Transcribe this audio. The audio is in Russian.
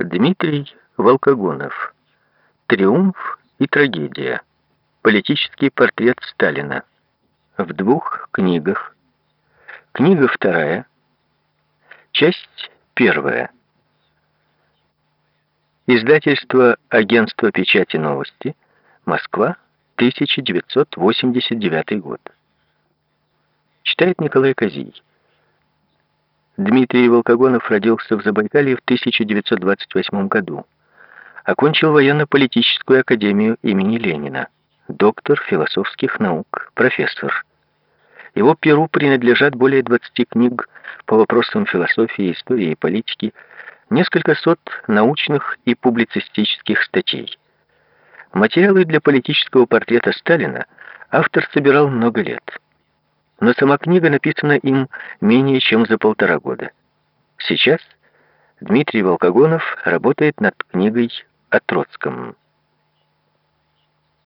Дмитрий Волкогонов. «Триумф и трагедия. Политический портрет Сталина». В 2 книгах. Книга 2. Часть 1. Издательство «Агентство печати новости», Москва, 1989 год. Читает Николай Козий. Дмитрий Волкогонов родился в Забайкалье в 1928 году. Окончил военно-политическую академию имени Ленина. Доктор философских наук, профессор. Его перу принадлежат более 20 книг по вопросам философии, истории и политики, несколько сот научных и публицистических статей. Материалы для политического портрета Сталина автор собирал много лет. Но сама книга написана им менее чем за 1,5 года. Сейчас Дмитрий Волкогонов работает над книгой о Троцком.